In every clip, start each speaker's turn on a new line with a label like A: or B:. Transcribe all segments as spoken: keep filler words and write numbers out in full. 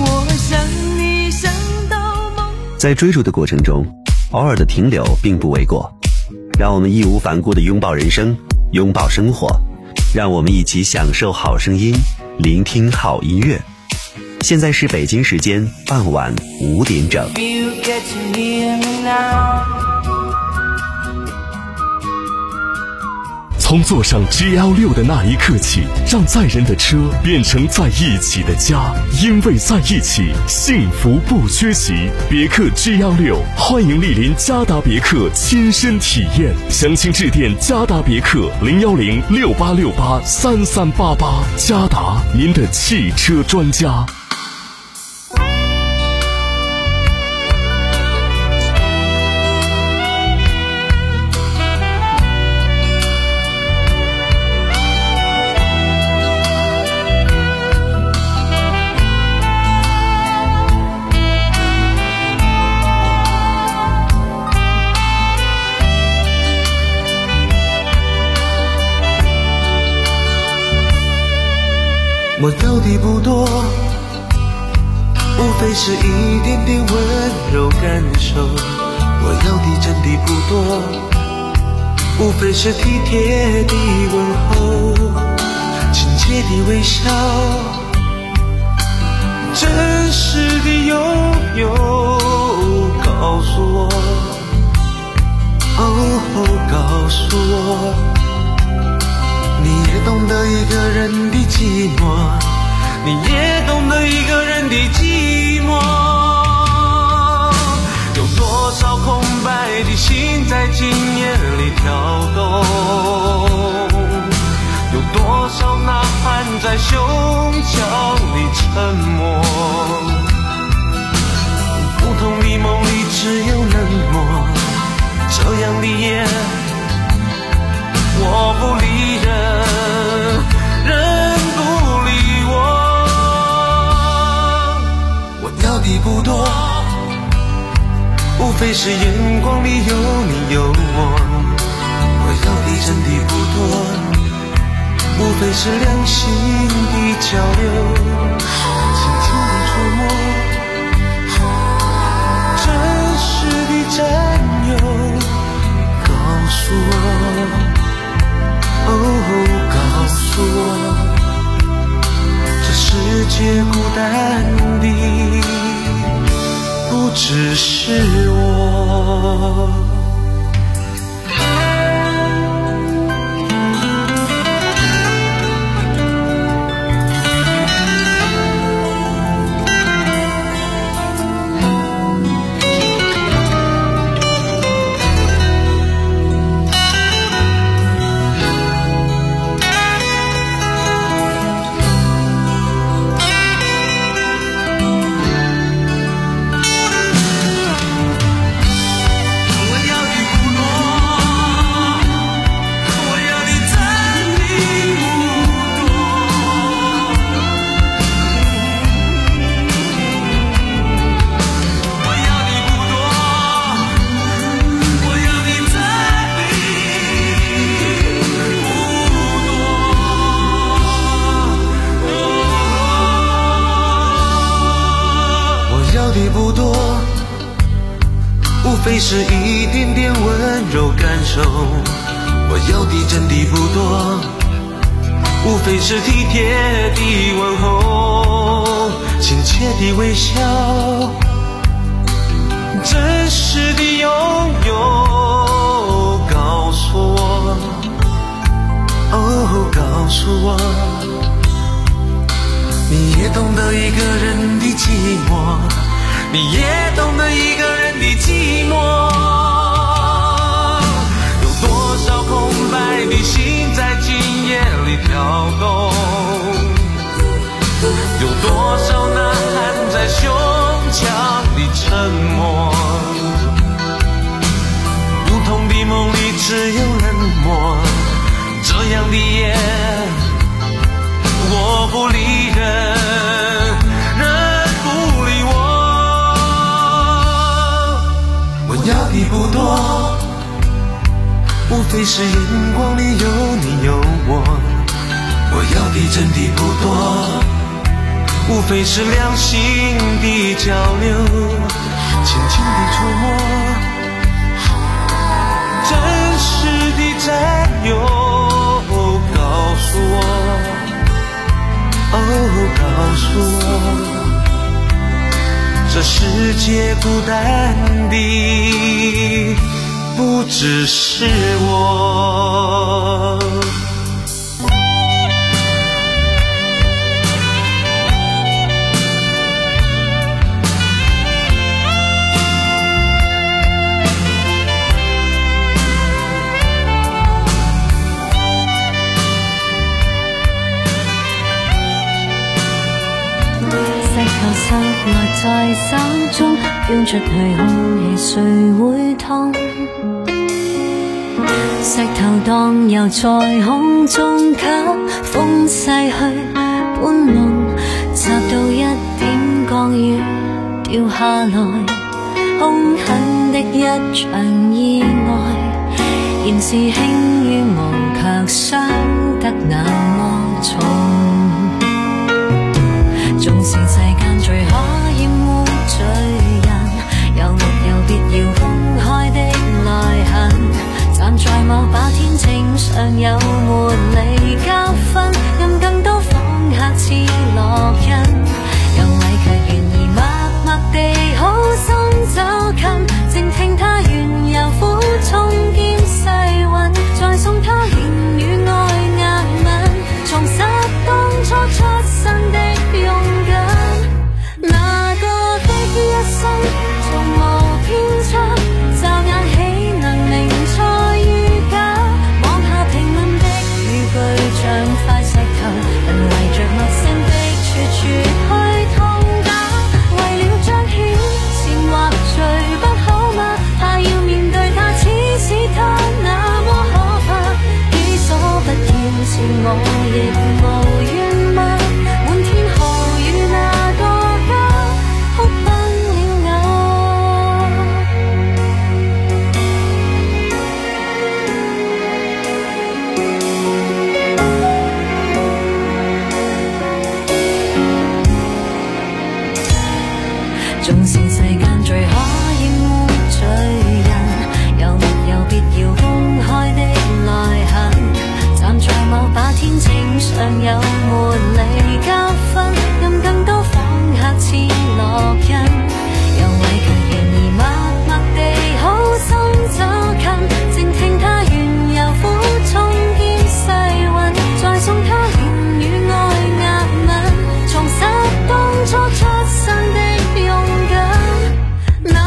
A: 我想你想到梦。
B: 在追逐的过程中，偶尔的停留并不为过。让我们义无反顾地拥抱人生，拥抱生活，让我们一起享受好声音，聆听好音乐。现在是北京时间傍晚五点整。
C: 从坐上 G L 六 的那一刻起，让载人的车变成在一起的家，因为在一起，幸福不缺席。别克 G L 六，欢迎莅临嘉达别克亲身体验，详情致电嘉达别克零幺零六八六八三三八八。嘉达，您的汽车专家。
D: 我要的不多，无非是一点点温柔感受。我要的真的不多，无非是体贴的问候，亲切的微笑，真实的拥有。告诉我，哦，告诉我，你也懂得一个人的寂寞，你也懂得一个人的寂寞。有多少空白的心在今夜里跳动，有多少呐喊在胸腔里沉默。不同的梦里只有冷漠，这样的夜我不理人，人不理我。我要的不多，无非是眼光里有你有我。我要的真的不多，无非是良心的交流，轻轻的触摸，真实的占有。告诉我，哦，告诉我，这世界孤单的不只是我。无非是一点点温柔感受。我要的真的不多，无非是体贴的问候，亲切的微笑，真实的拥有。告诉我，哦，告诉我，你也懂得一个人的寂寞，你也懂得一个人的寂寞。有多少空白的心在今夜里跳动，有多少呐喊在胸腔里沉默。不同的梦里只有冷漠，这样的夜我不理人，要的不多，无非是眼光里有你有我。我要的真的不多，无无非是两心的交流，轻轻的触摸，真实的占有。告诉我，哦，告诉我，这世界孤单的不只是我。
A: 失落在手中，飄出去空氣，誰會痛？石頭蕩遊在空中，給風逝去搬弄，集到一點降雨掉下來，兇狠的一場意外，然是輕於無，卻傷得那麼重。縱是世間最可厭污罪人，又沒有必要公開的內痕，站在某把天秤上有沒理交分，任更多訪客似烙印，有位卻願意默默地好心走近，靜聽他緣由苦衷兼世韻，再送他言語愛壓吻，重拾當初出生的勇敢。那個的一生從無偏差，驟眼豈能明錯與假？望下平民的語句像塊石頭，人圍着陌生的處處去痛打，為了彰顯善或罪不好嗎？怕要面對他，似使他那麼可怕，己所不要是我亦無怨嗎？滿天豪雨那個哭崩了我，縱是世間最可厭污罪人，又沒有必要公開的內痕，站在某把天秤上有沒理交分，任更多訪客似烙印，有位卻願意默默地好心走近，靜聽他緣由苦衷兼世韻，再送他言語愛壓吻，重拾當初出生的勇敢。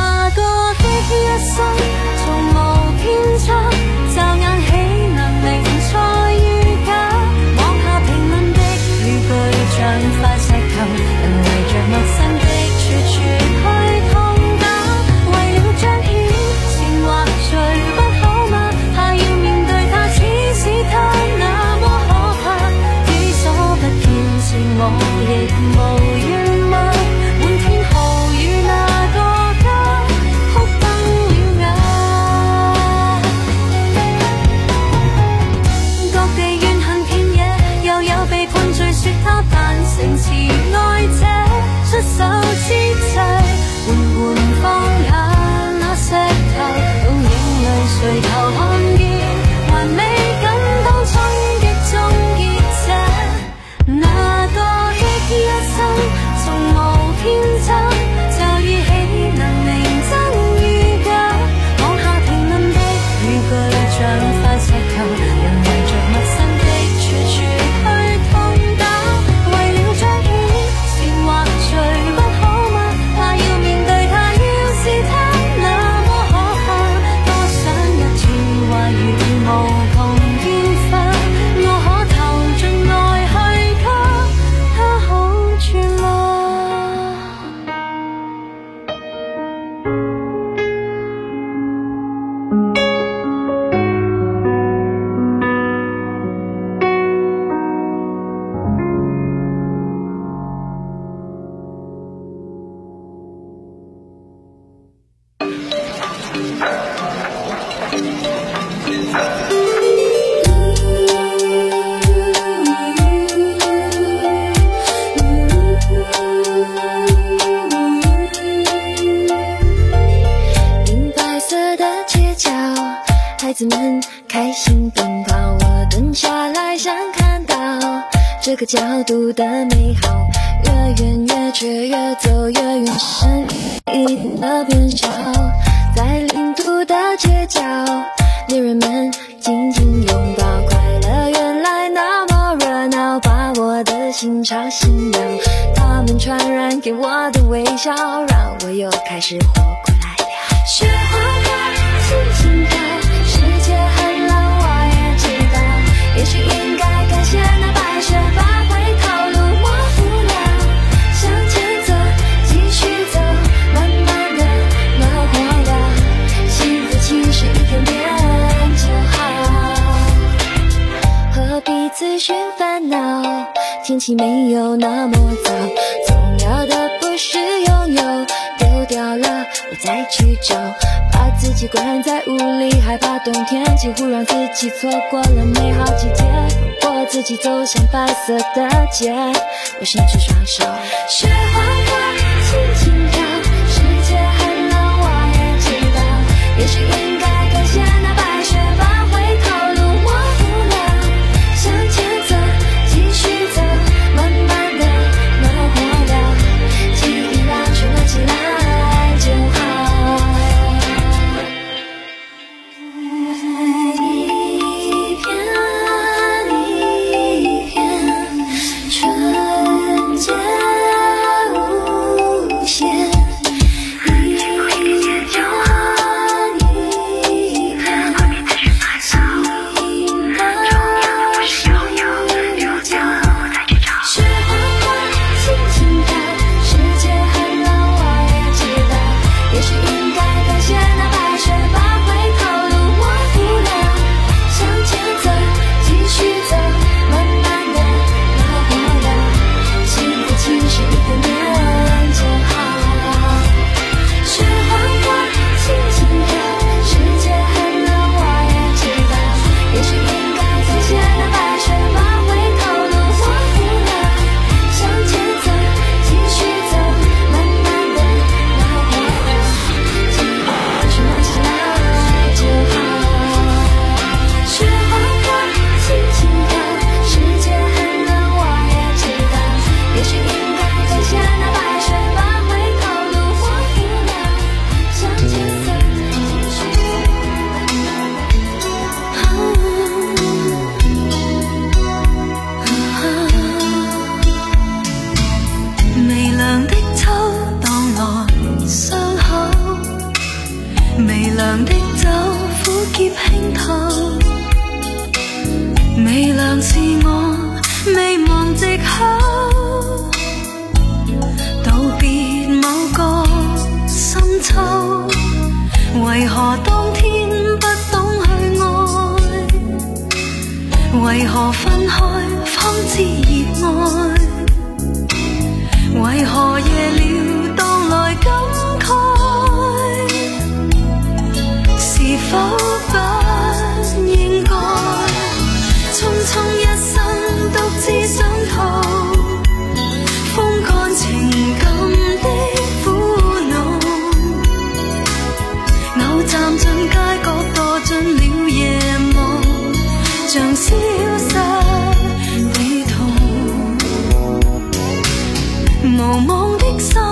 E: 个角度的美好，越远越却越走越远，身影的变小，在领土的街角，恋人们紧紧拥抱，快乐原来那么热闹，把我的心潮醒了，他们传染给我的微笑，让我又开始活过来了。雪花花轻轻飘，世界很冷我也知道，也许应该感谢那白雪把回头路模糊了，向前走继续走，慢慢的慢活了，幸福其实一点点就好，何必自寻烦恼，天气没有那么糟，重要的不是拥有，丢掉了我再去找，把自己关在屋里，害怕冬天，几乎让自己错过了美好季节，我自己走向白色的街，我伸出双手，雪花花轻轻飘，世界很冷我也知道，也许应该感谢那白雪把回头路模糊了，向前走继续走，慢慢的慢活了，记忆让全了起来就好，一片一片纯洁无限，一片一片新的世界，雪花花轻轻飘，世界很冷我也知道，也许应该感谢那白雪把回头路模糊了，向前走继续走，慢慢的慢活了，幸福其实一点点就好，雪花花轻轻飘，世界很冷我也知道，也许应该感谢那白雪把回头路模糊了，向前走继续走，慢慢的慢活了，记忆让全了起来就好，雪花花轻轻飘，世界很冷我也知道，也许应该感谢那白雪把回头路模糊了，向前走继续走，
A: 微涼的秋蕩來傷口，微涼的酒苦澀輕透，微涼是我未忘藉口，道別某個深秋，為何當天不懂去愛，為何分開方知熱愛，為何夜了當來感慨，是否不應該匆匆一生獨自上途，風乾情感的苦惱，偶站進街角墮進了夜霧，像消失地圖，無望的心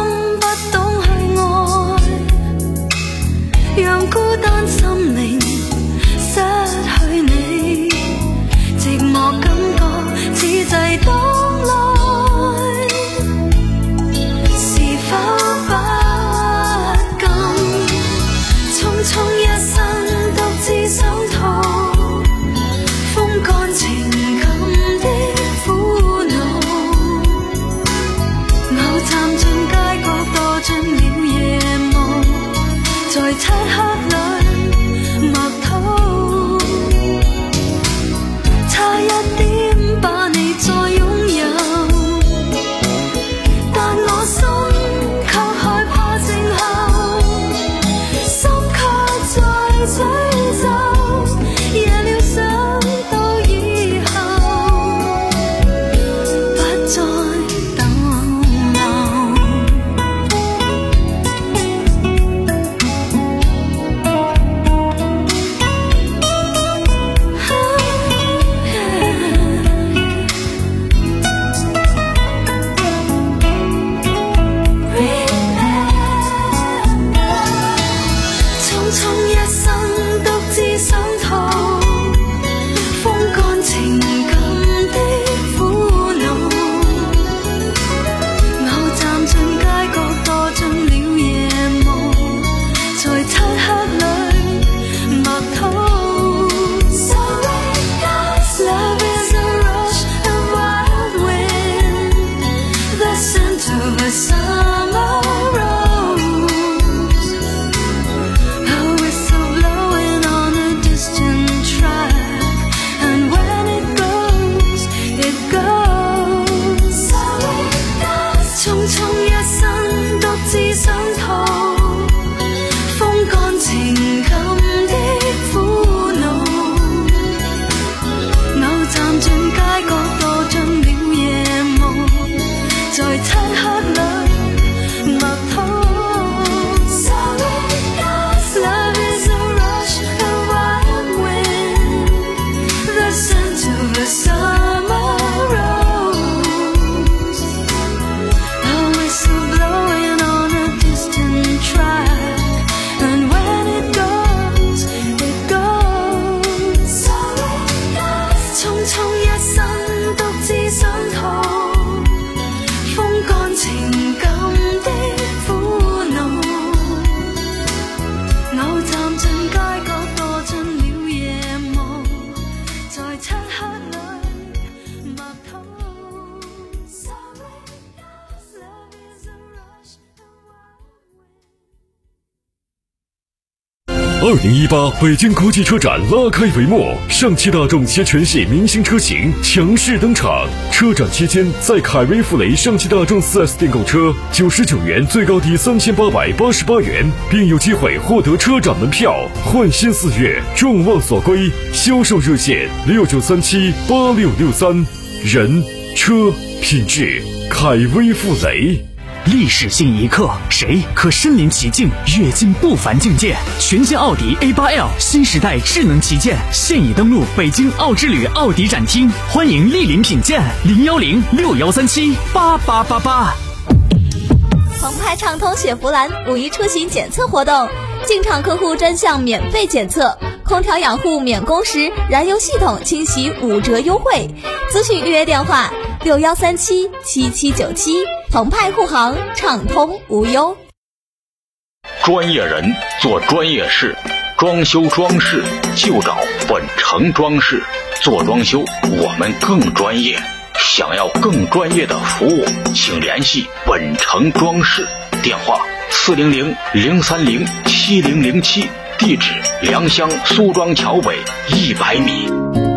C: 二零一八北京国际车展拉开帷幕，上汽大众携全系明星车型强势登场。车展期间，在凯威富雷上汽大众 四 S 店购车，九十九元最高抵三千八百八十八元，并有机会获得车展门票。焕新四月，众望所归。销售热线六九三七八六六三，人车品质，凯威富雷。
F: 历史性一刻，谁可身临其境，跃进不凡境界？全新奥迪 A 八 L 新时代智能旗舰现已登陆北京奥之旅奥迪展厅，欢迎莅临品鉴。零幺零六幺三七八八八八。
G: 澎湃畅通雪佛兰五一出行检测活动，进场客户专项免费检测，空调养护免工时，燃油系统清洗五折优惠。咨询预约电话六幺三七七七九七。澎湃护航，畅通无忧。
H: 专业人做专业事，装修装饰就找本城装饰。做装修我们更专业，想要更专业的服务，请联系本城装饰，电话四零零零三零七零零七，地址良乡苏庄桥北一百米。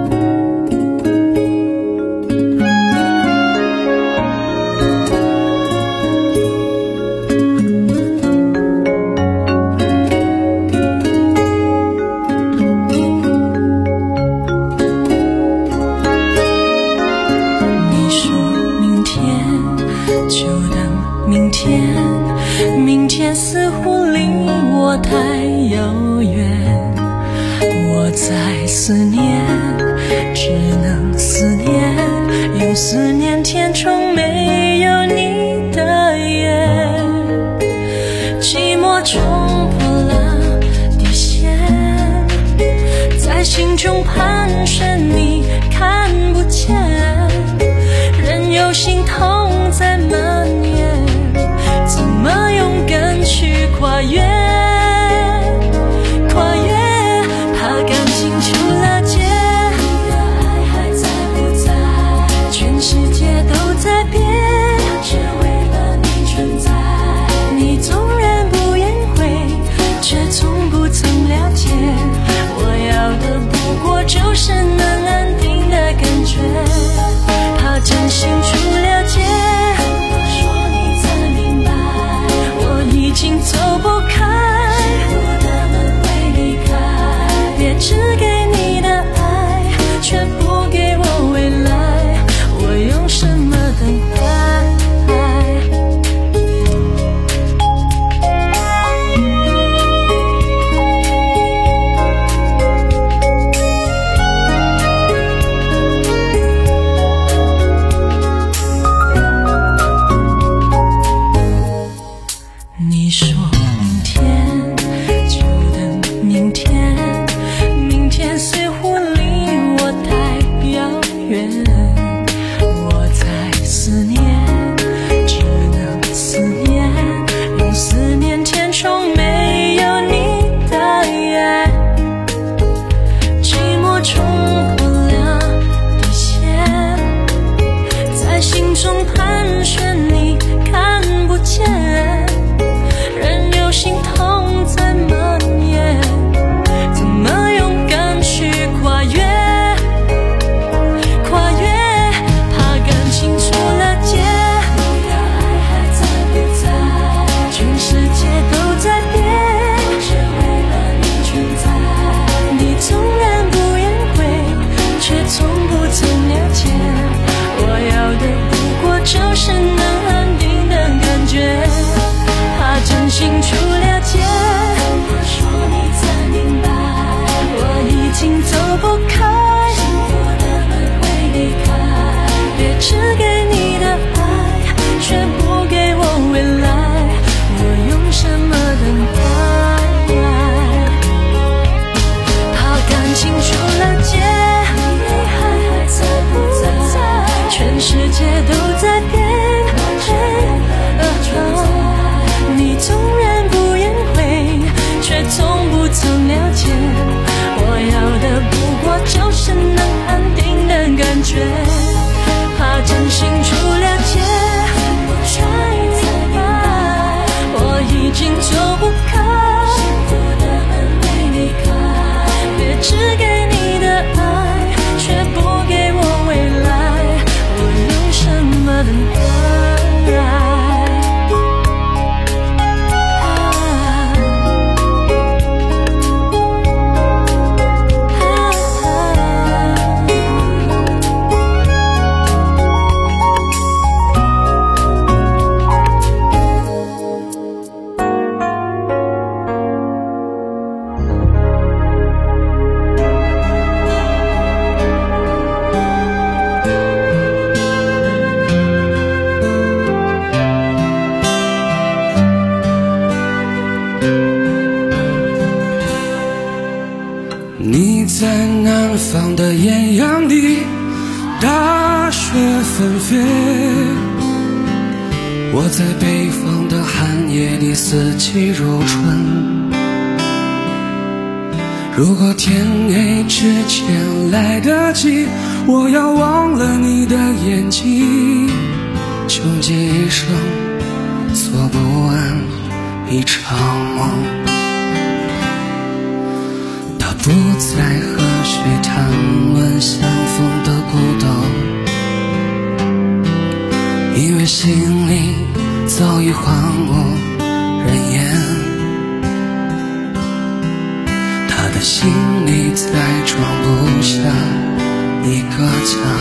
A: 明天似乎离我太遥远，我在思念，只能思念，用思念填充没有你的夜。寂寞冲破了底线，在心中盘旋，你看不见，任由心痛在蔓延，怎么勇敢去跨越，跨越，怕感情出了界，你的爱还在不在？全世界都在变，只为了你存在。你纵然不言悔，却从不曾了解，我要的不过就是能安定的感觉，怕真心出了界，已经走不开，我的门会离开，别只给你的爱，却不给我未来，我用什么等待？你说明天就等明天，明天似乎离我太遥远，我在思念，只能思念，用思念填充没有你的夜。寂寞冲破了底线，在心中盘旋，你看不见，人
I: 在南方的艳阳里，大雪纷飞，我在北方的寒夜里，四季如春。如果天黑之前来得及，我要忘了你的眼睛，穷极一生做不完一场梦。他不再和谁谈论相逢的孤独，因为心里早已荒无人烟。他的心里再装不下一个家，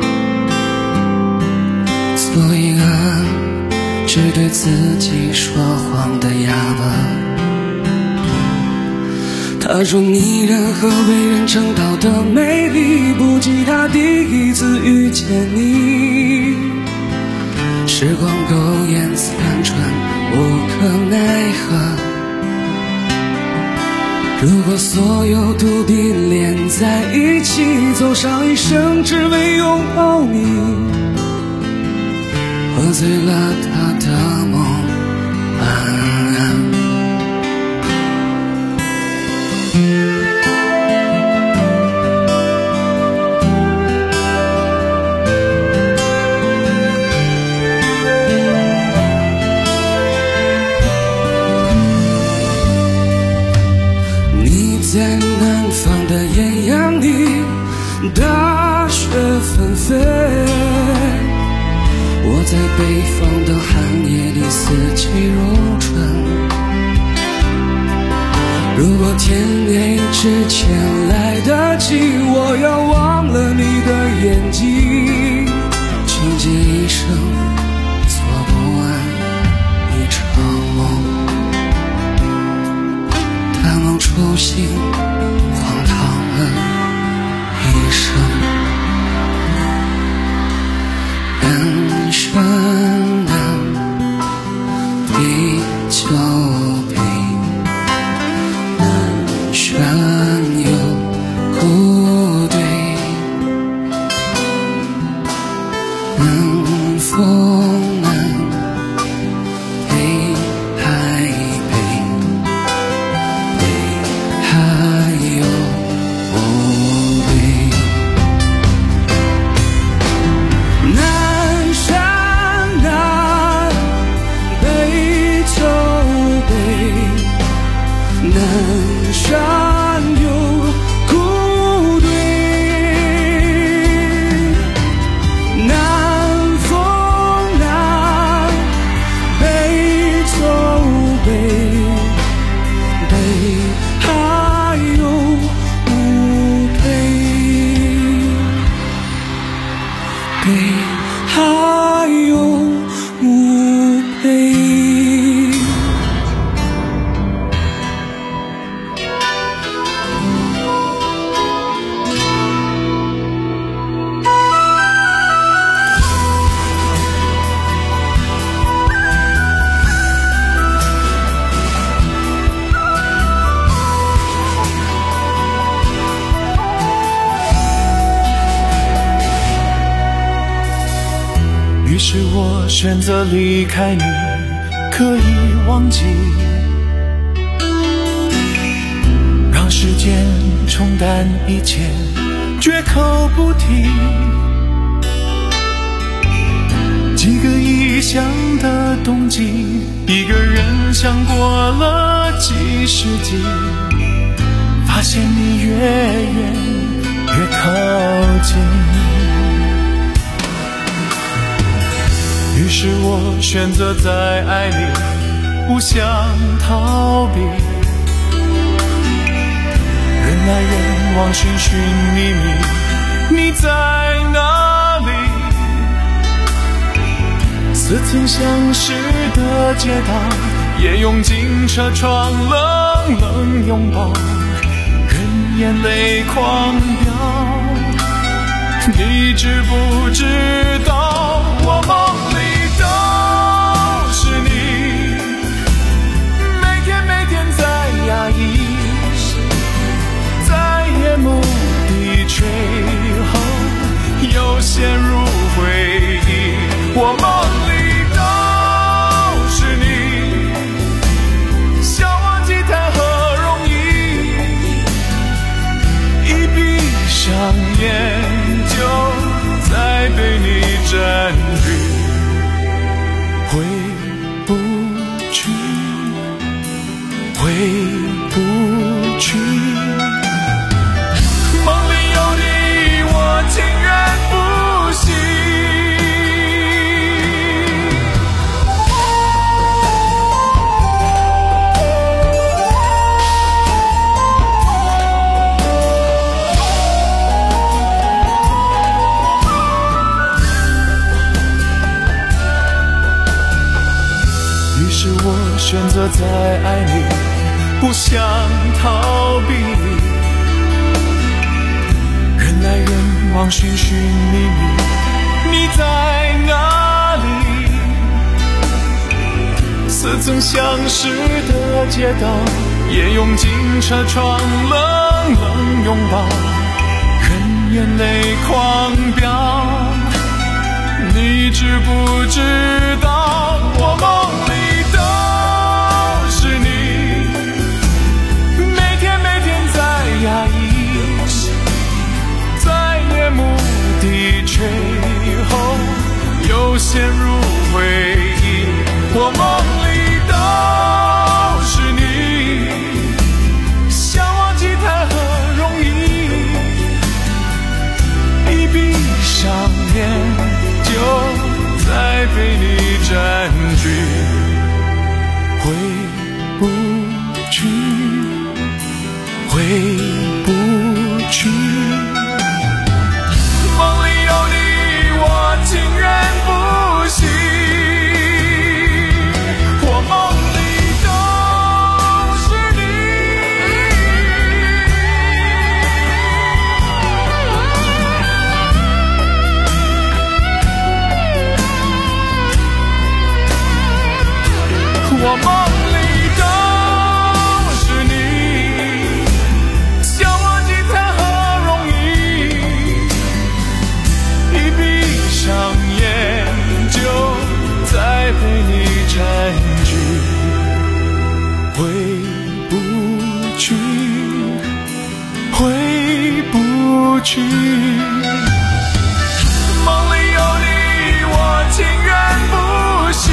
I: 做一个只对自己说谎的哑巴。他说你人和为人称道的美丽，不及他第一次遇见你。时光苟延残喘，无可奈何。如果所有土地连在一起，走上一生只为拥抱你，喝醉了他的梦安安。在南方的艳阳里，大雪纷飞，我在北方的寒夜里，四季如春。如果天黑之前来得及，我要忘了你的眼睛，穷极一生做不完一场梦。大梦初醒，荒唐了一生。人生难，比酒杯，难选又孤对，能风难悲还悲，还有无悲。南山南，北秋北，南山有孤对，南风南，北秋北，北还有无悲，北还有无悲。
J: 于是我选择离开你，可以忘记，让时间冲淡一切，绝口不提。几个异乡的冬季，一个人想过了几世纪，发现你越远越靠近。于是我选择在爱里不想逃避，人来人往，寻寻觅觅，你在哪里？似曾相识的街道，也拥进车窗，冷冷拥抱，任眼泪狂飙。你知不知道，我梦里都是你，每天每天在压抑，再也不不去。梦里有你，我情愿不息。于是我选择在爱里不想逃避，人来人往，寻寻觅觅，你在哪里？似曾相识的街道，也拥进车窗，冷冷拥抱，任眼泪狂飙。你知不知道，我梦里都是你，每天每天在压抑，在夜幕低垂后又陷入回忆。我梦里都是你，想忘记谈何容易，一闭上眼就再被你占据，回不去，回不去。梦里有你，我情愿不息。我梦里都是你。我梦里都是你，想忘记谈何容易，一闭上眼就再被你占据，回不去，回不去。梦里有你，我情愿不息。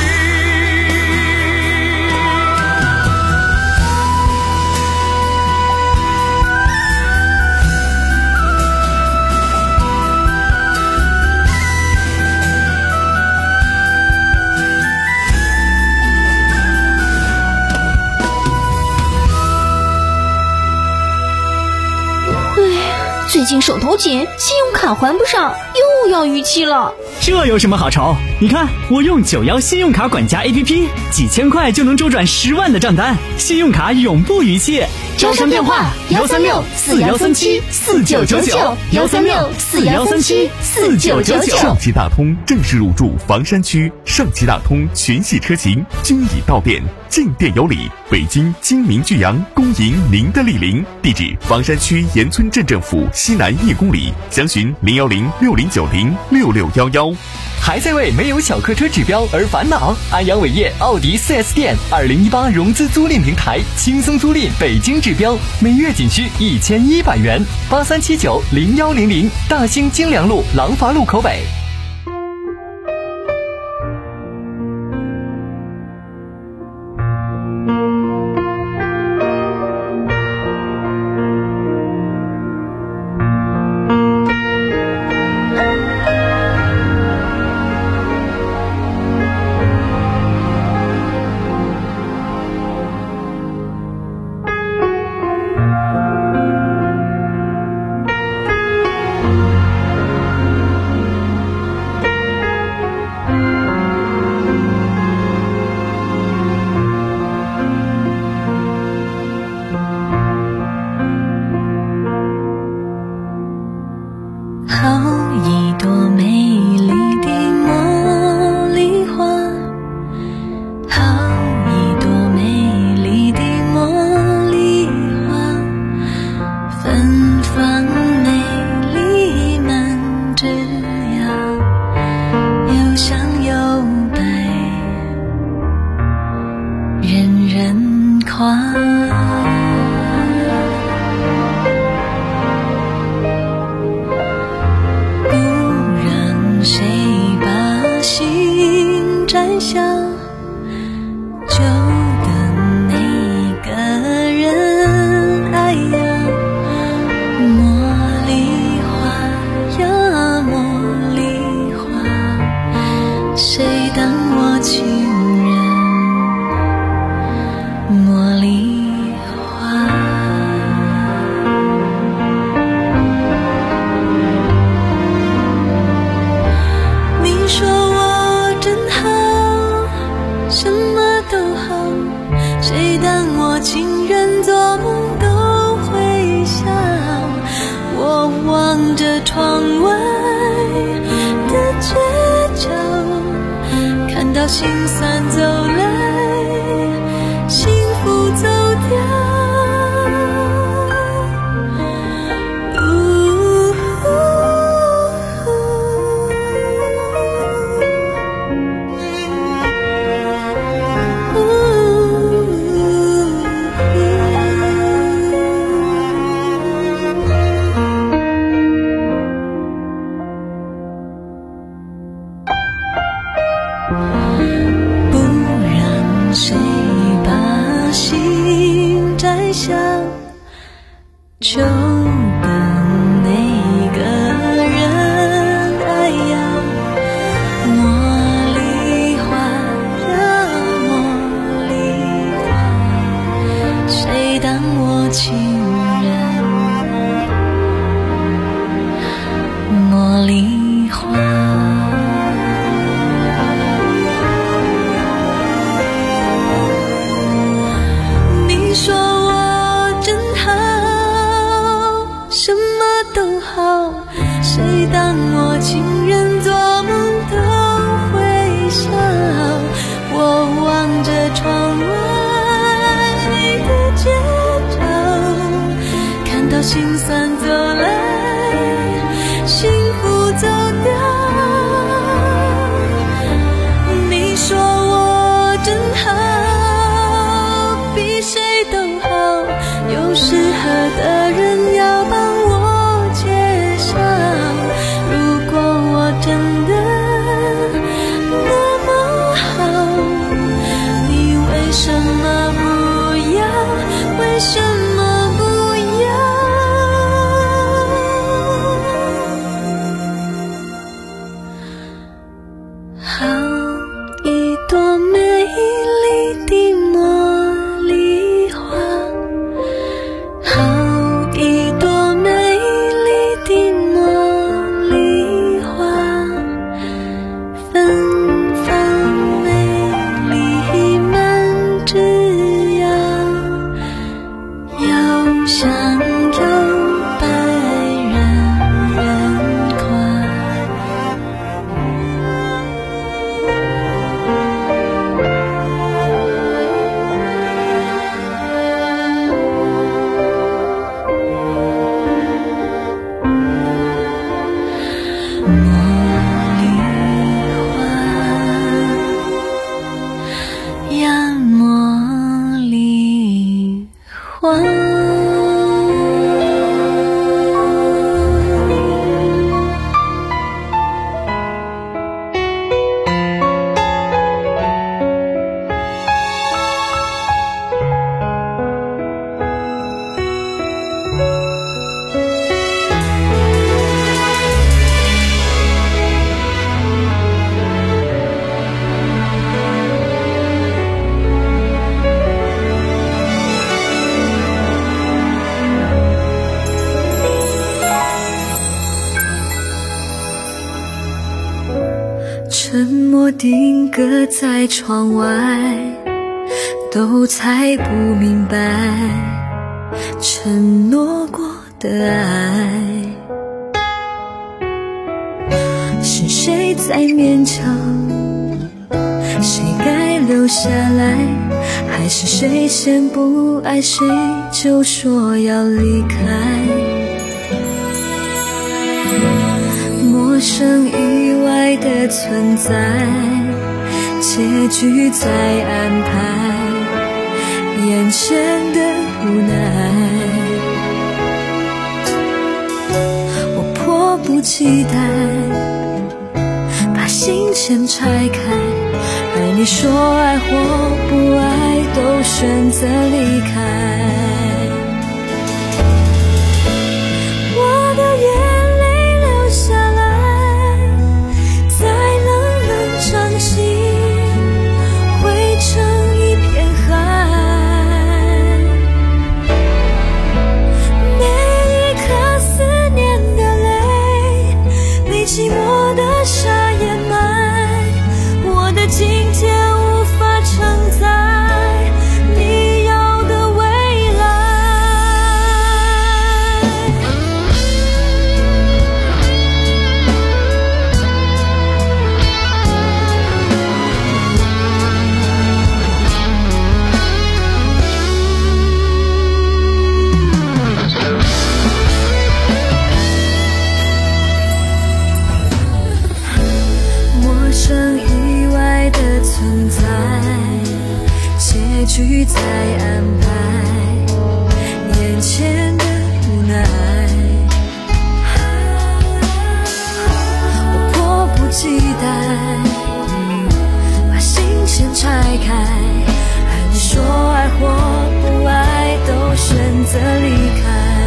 K: 最近手头紧，信用卡还不上，又要逾期了。
F: 这有什么好愁？你看我用九幺信用卡管家 A P P， 几千块就能周转十万的账单，信用卡永不逾期。
K: 招商电话：幺三六四幺三七四九九九，幺三六四幺三七四九九九。
C: 上汽大通正式入驻房山区，上汽大通全系车型均已到店，进店有礼。北京金明巨阳恭迎您的莅临，地址房山区岩村镇政府西南一公里，详询零幺零六零九零六六幺幺。
L: 还在为没有小客车指标而烦恼？安阳伟业奥迪 四 S 店二零一八融资租赁平台，轻松租赁北京指标，每月仅需一千一百元。八三七九零幺零零，大兴京良路廊坊路口北。
A: 摘下，就等那个到心酸走来，幸福走掉。就等那个人，哎呀，茉莉花呀茉莉花，谁当我情人？茉莉花。你说我真好，什么都好，谁当我情人，做梦都会笑。我望着窗外的街角，看到心酸走来，幸福走掉。你说我真好，比谁都好，有适合的人要帮我介绍。如果我真的那么好，你为什么不要？为什么不要？好一朵美丽的茉莉花，好一朵美丽的茉莉花，芬芳美丽满枝桠，又香又白人人夸。茉莉花呀茉莉花。沉默定格在窗外，都猜不明白承诺过的爱，是谁在勉强？谁该留下来？还是谁先不爱谁就说要离开？陌生意外的存在，结局在安排，眼前的无奈，我迫不及待把心先拆开，而你说爱或不爱都选择离开。我的眼泪流下来，在冷冷掌心汇成一片海，每一颗思念的泪被寂寞的沙掩埋，我的今天无法承载你要的未结局在安排，眼前的无奈，我迫不及待把心先拆开，和你说爱或不爱，都选择离开。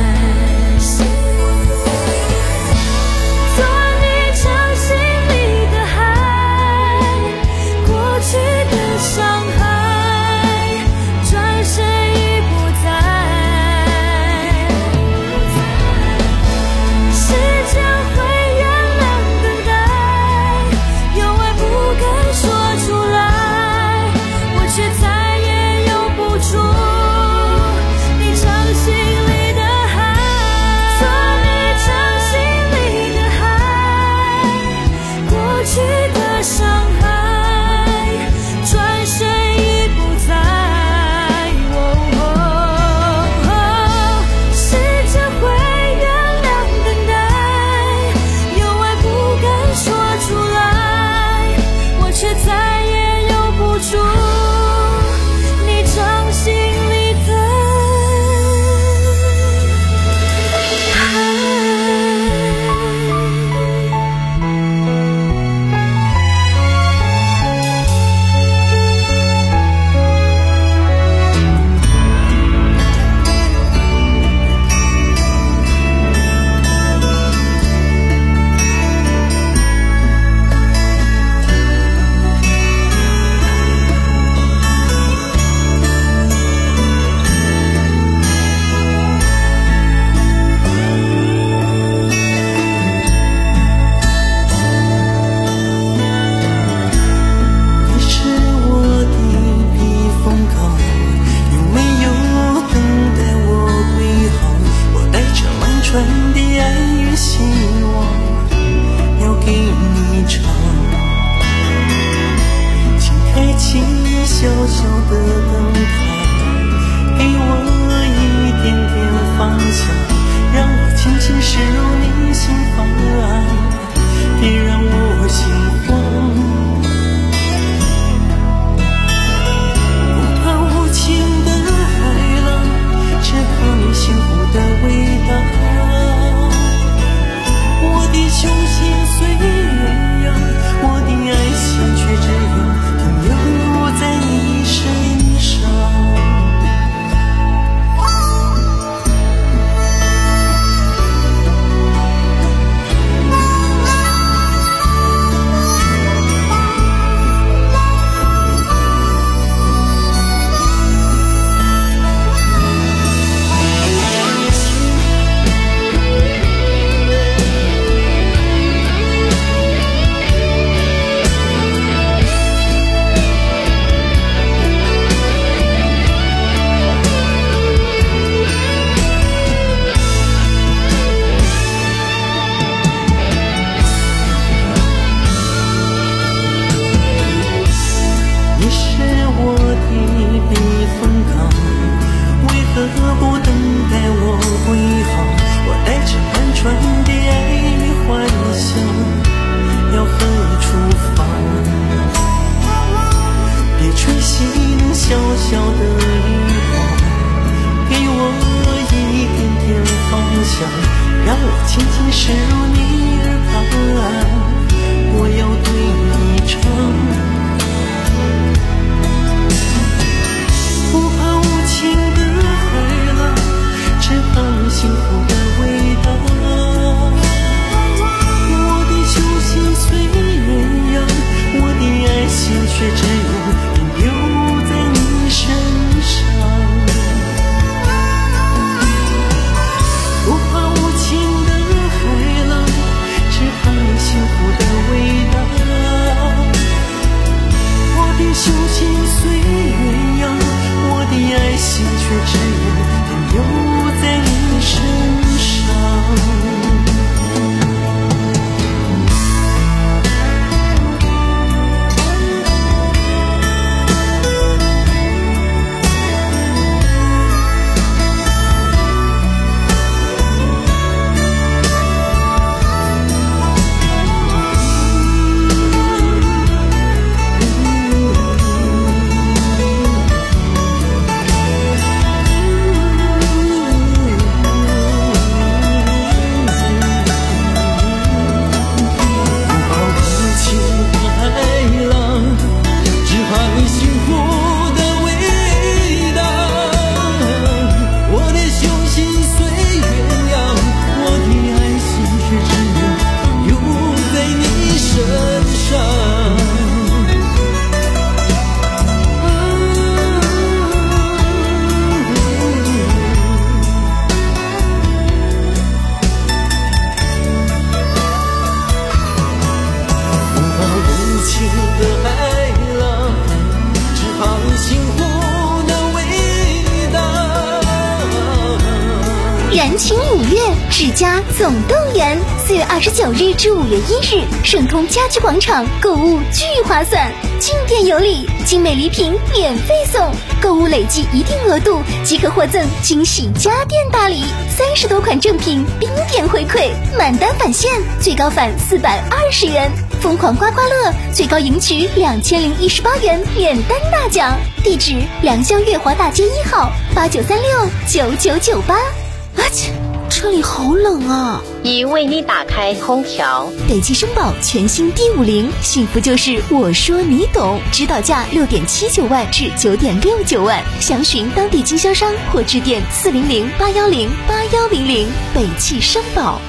M: 燃情五月，世家总动员。四月二十九日至五月一日，顺丰家居广场购物巨划算，进店有礼，精美礼品免费送，购物累计一定额度即可获赠惊喜家电大礼，三十多款正品冰点回馈，满单返现，最高返四百二十元。疯狂刮刮乐，最高赢取两千零一十八元免单大奖。地址：良乡月华大街一号，八九三六九九九八。啊切，这里好冷啊！
N: 已为你打开空调。
M: 北汽绅宝全新 D 五零，幸福就是我说你懂，指导价六点七九万至九点六九万，详询当地经销商或致电四零零八幺零八幺零零。北汽绅宝。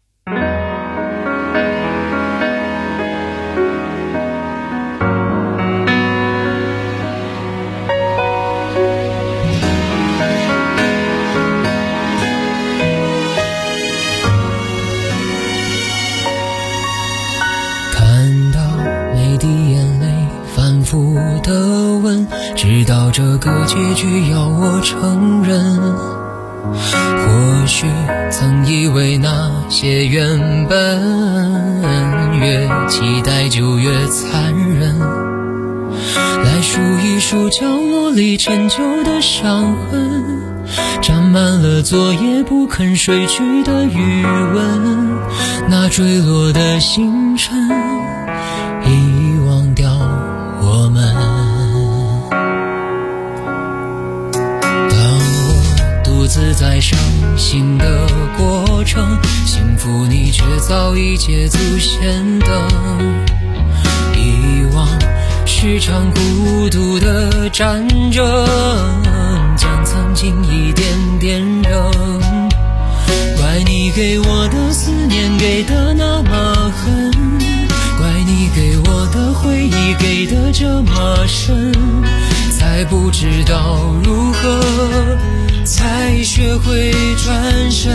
I: 知道这个结局要我承认，或许曾以为那些原本越期待就越残忍，来数一数角落里陈旧的伤痕，沾满了昨夜不肯睡去的余温，那坠落的星辰遗忘掉我们。独自在伤心的过程，幸福你却早已捷足先登。遗忘是场孤独的战争，将曾经一点点扔。怪你给我的思念给的那么狠，怪你给我的回忆给的这么深，才不知道如何才学会转身。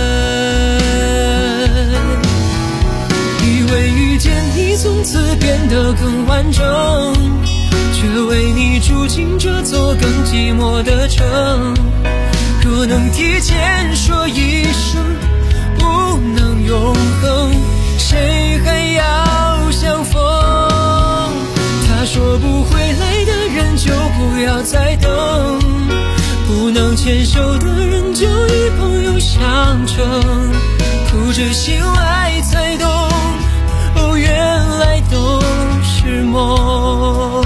I: 以为遇见你从此变得更完整，却为你住进这座更寂寞的城。若能提前说一声不能永恒，谁还要相逢？他说不回来的人就不要再等，不能牵手的人就与朋友相称，哭着醒来才懂，哦，原来都是梦。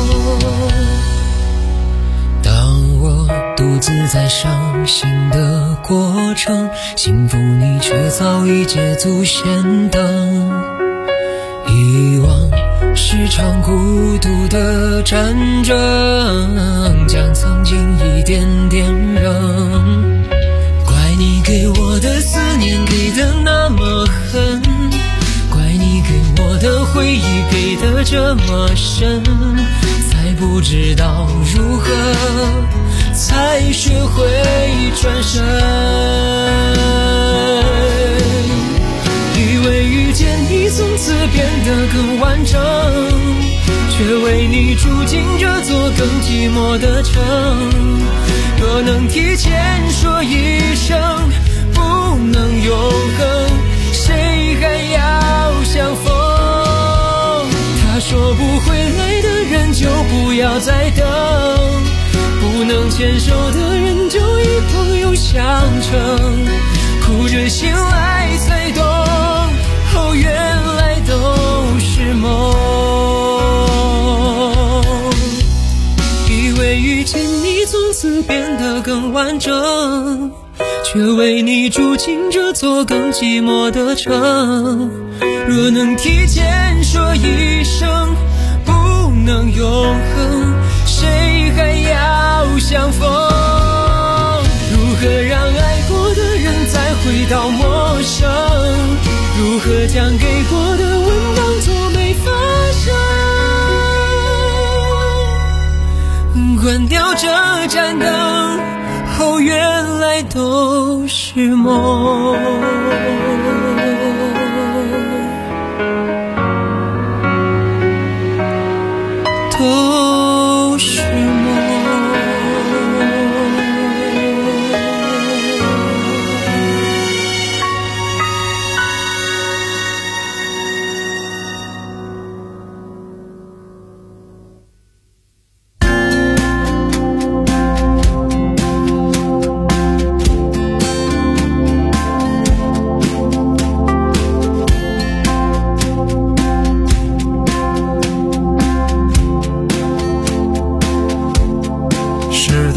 I: 当我独自在伤心的过程，幸福你却早已捷足先登。遗忘是场孤独的战争，将曾经一点点扔。怪你给我的思念给的那么狠，怪你给我的回忆给的这么深，才不知道如何才学会转身。以为遇见你从此变得更完整，却为你住进这座更寂寞的城。若能提前说一声不能永恒，谁还要相逢？他说不回来的人就不要再等，不能牵手的人就与朋友相称，哭着醒来才懂，哦，原来都是梦。以为遇见你从此变得更完整，却为你住进这座更寂寞的城。若能提前说一声不能永恒，谁还要相逢？如何让爱过的人再回到陌生？如何将给过的吻当作没发生？关掉这盏灯，哦，原来都是梦。都是梦。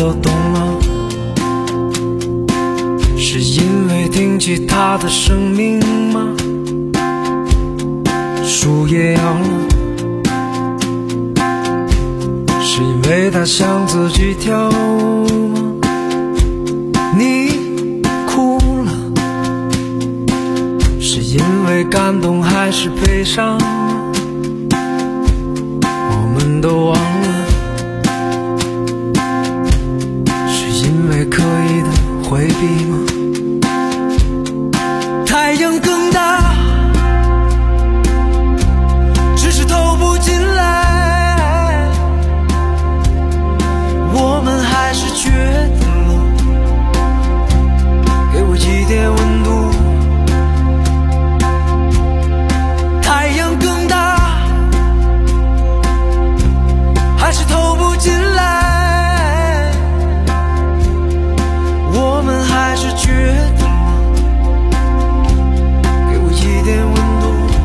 I: 都懂了，是因为听起他的声命吗？树叶摇了，是因为他想自己跳舞吗？你哭了，是因为感动还是悲伤？我们都忘了，是因为刻意的回避吗？太阳更大，只是透不进来，我们还是决定了，给我一点温度。太阳更大，还是透不进来，我们还是决定了，给我一点温度。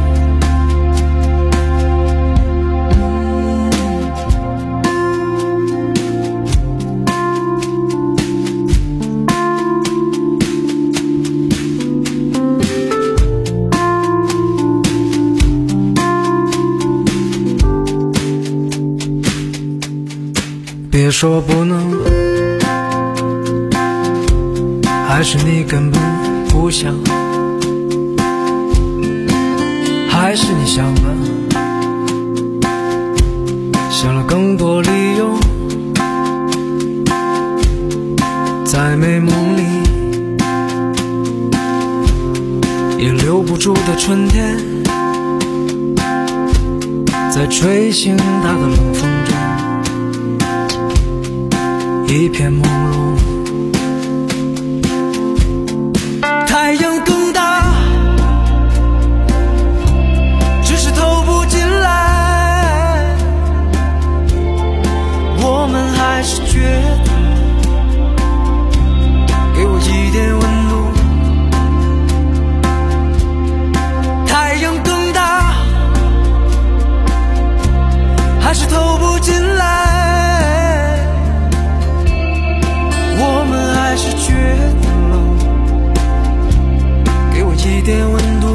I: 别说不能，还是你根本不想，还是你想了，想了更多理由，在美梦里也留不住的春天，在吹醒它的冷风中一片朦胧。太阳更大，只是透不进来，我们还是决定给我一点温度。太阳更大，还是透不进来，我们还是决定了，给我一点温度。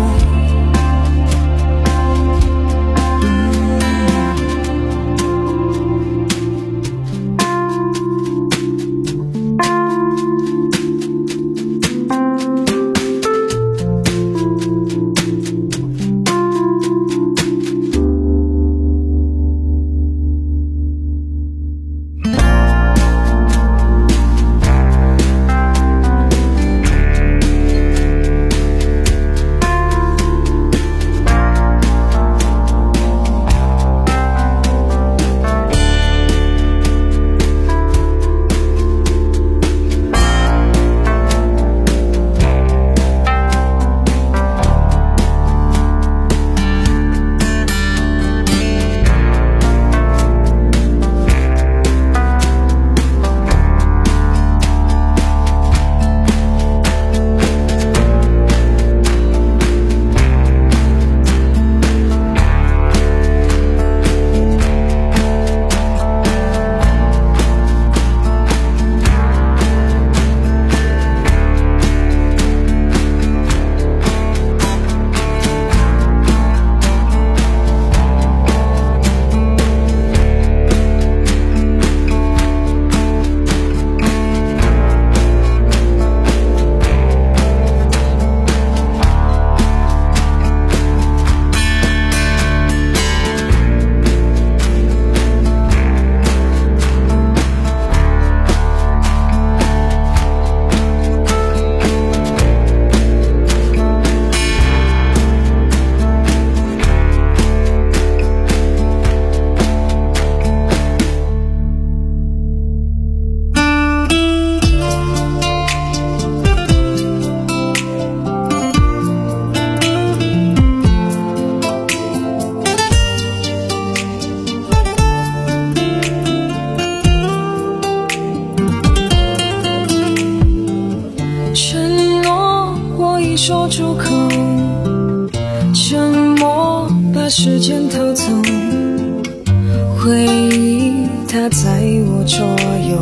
O: 说出口，沉默把时间偷走，回忆它在我左右，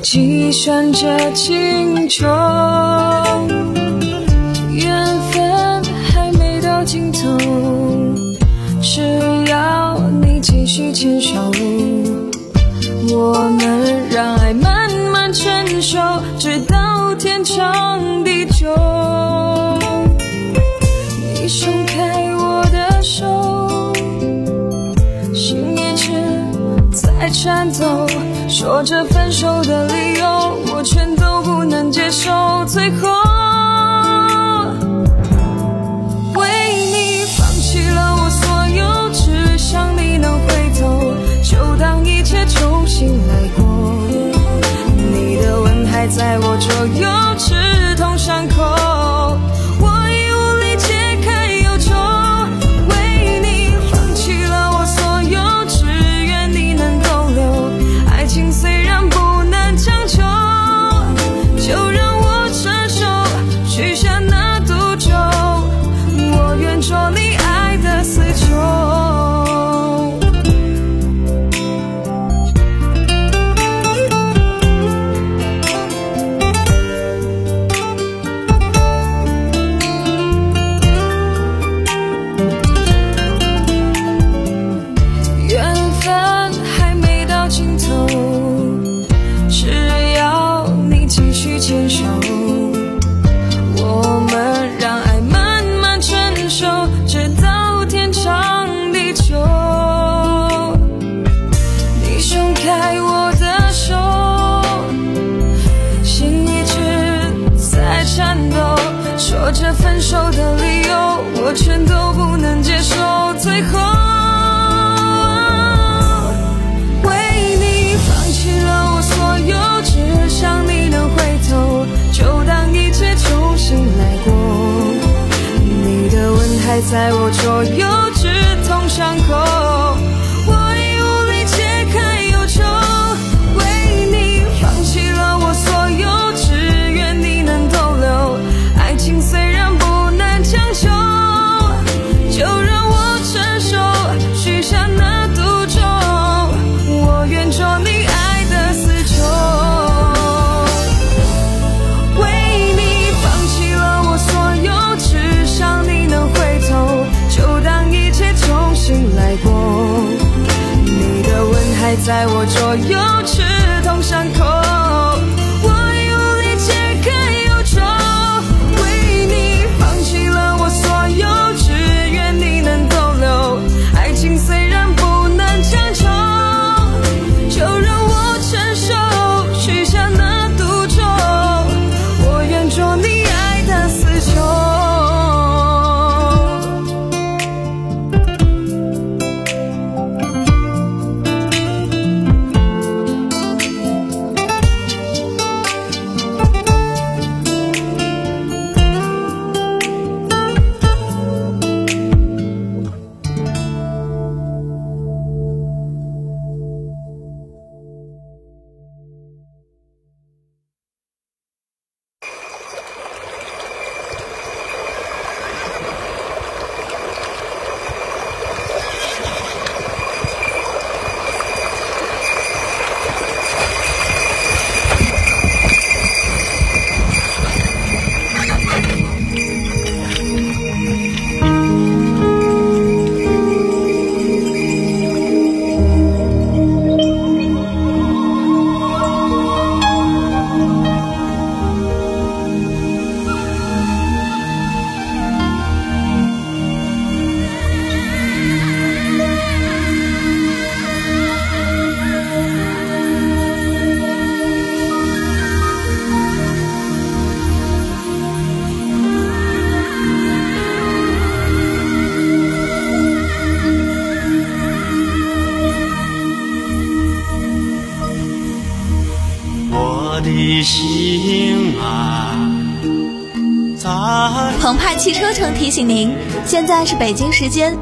O: 计算着轻重，缘分还没到尽头，只要你继续牵手，我们让爱慢慢成熟，直到天长地久。你松开我的手，心一直在颤抖，说着分手的理由，我全都不能接受。最后为你放弃了我所有，只想你能回头，就当一切重新来过。你的吻还在我左右，刺痛伤口，我已无力解开忧愁。为你放弃了我所有，只愿你能逗留。爱情虽然不能强求，就让我承受，许下那赌咒，我愿做你爱的死囚。牵手，我们让爱慢慢成熟，直到天长地久。你松开我的手，心一直在颤抖，说着分手的理由，我全都不能接受。最后为你放弃了我所有，只想你能回头，就当一切重新来过。你的吻还在我左右，刺痛伤口，我已无力解开忧愁。为你放弃了我所有，只愿你能逗留。爱情虽然不能强求，就让我承受，许下那赌咒，我愿做你爱的死囚。来过，你的吻还在我左右，刺痛伤口，我已无力解开忧愁。为你放弃了我所有，只愿你能逗留。爱情虽然不能强求，就让我承受，许下那赌咒，我愿做你爱的死囚。
P: 心啊，在
G: 澎湃汽车城提醒您，现在是北京时间